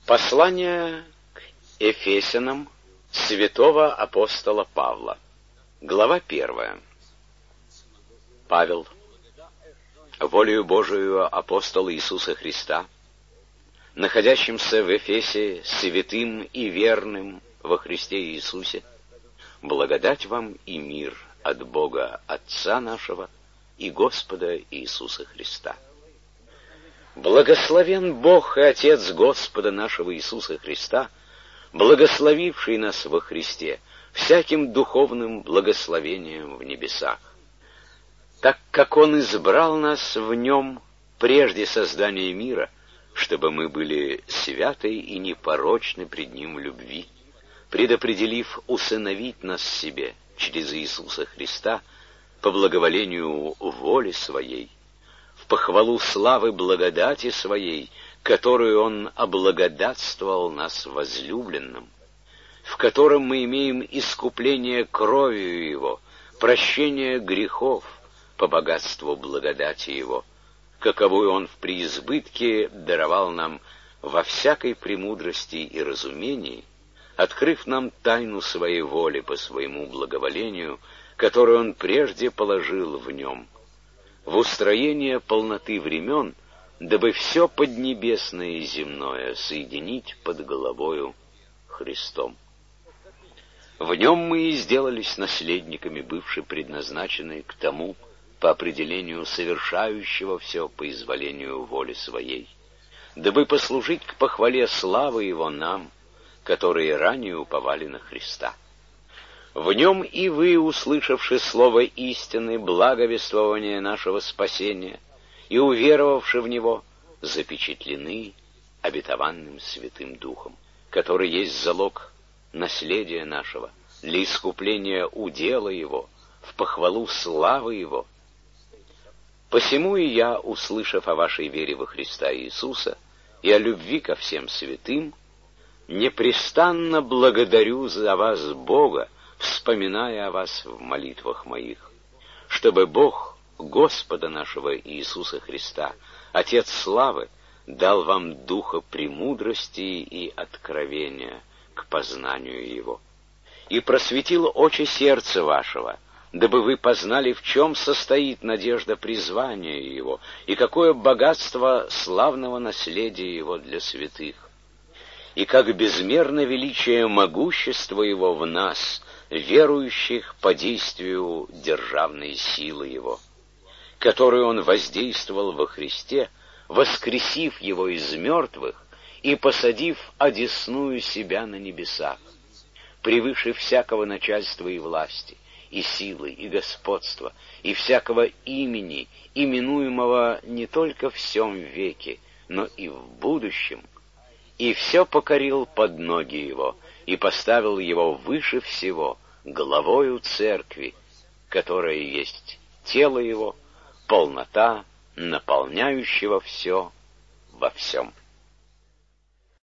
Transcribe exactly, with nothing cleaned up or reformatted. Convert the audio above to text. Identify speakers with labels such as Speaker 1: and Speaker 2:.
Speaker 1: Послание к Ефесянам святого апостола Павла. Глава первая. Павел, волею Божию апостола Иисуса Христа, находящимся в Эфесе святым и верным во Христе Иисусе, благодать вам и мир от Бога Отца нашего и Господа Иисуса Христа. Благословен Бог и Отец Господа нашего Иисуса Христа, благословивший нас во Христе всяким духовным благословением в небесах, так как Он избрал нас в Нем прежде создания мира, чтобы мы были святы и непорочны пред Ним в любви, предопределив усыновить нас себе через Иисуса Христа по благоволению воли Своей, в похвалу славы благодати Своей, которую Он облагодатствовал нас возлюбленным, в котором мы имеем искупление кровью Его, прощение грехов по богатству благодати Его, каковую Он в преизбытке даровал нам во всякой премудрости и разумении, открыв нам тайну Своей воли по Своему благоволению, которую Он прежде положил в Нем, в устроение полноты времен, дабы все поднебесное и земное соединить под головою Христом. В Нем мы и сделались наследниками, бывшие предназначенные к тому, по определению совершающего все по изволению воли Своей, дабы послужить к похвале славы Его нам, которые ранее уповали на Христа. В Нем и вы, услышавши слово истины, благовествования нашего спасения, и уверовавши в Него, запечатлены обетованным Святым Духом, который есть залог наследия нашего, для искупления удела Его, в похвалу славы Его. Посему и я, услышав о вашей вере во Христа Иисуса и о любви ко всем святым, непрестанно благодарю за вас Бога, вспоминая о вас в молитвах моих, чтобы Бог Господа нашего Иисуса Христа, Отец славы, дал вам духа премудрости и откровения к познанию Его, и просветил очи сердца вашего, дабы вы познали, в чем состоит надежда призвания Его, и какое богатство славного наследия Его для святых, и как безмерно величие могущества Его в нас, верующих по действию державной силы Его, которую Он воздействовал во Христе, воскресив Его из мертвых и посадив одесную себя на небесах, превыше всякого начальства и власти, и силы, и господства, и всякого имени, именуемого не только в сем веке, но и в будущем, и все покорил под ноги Его, и поставил Его выше всего, главою церкви, которая есть тело Его, полнота, наполняющего все во всем.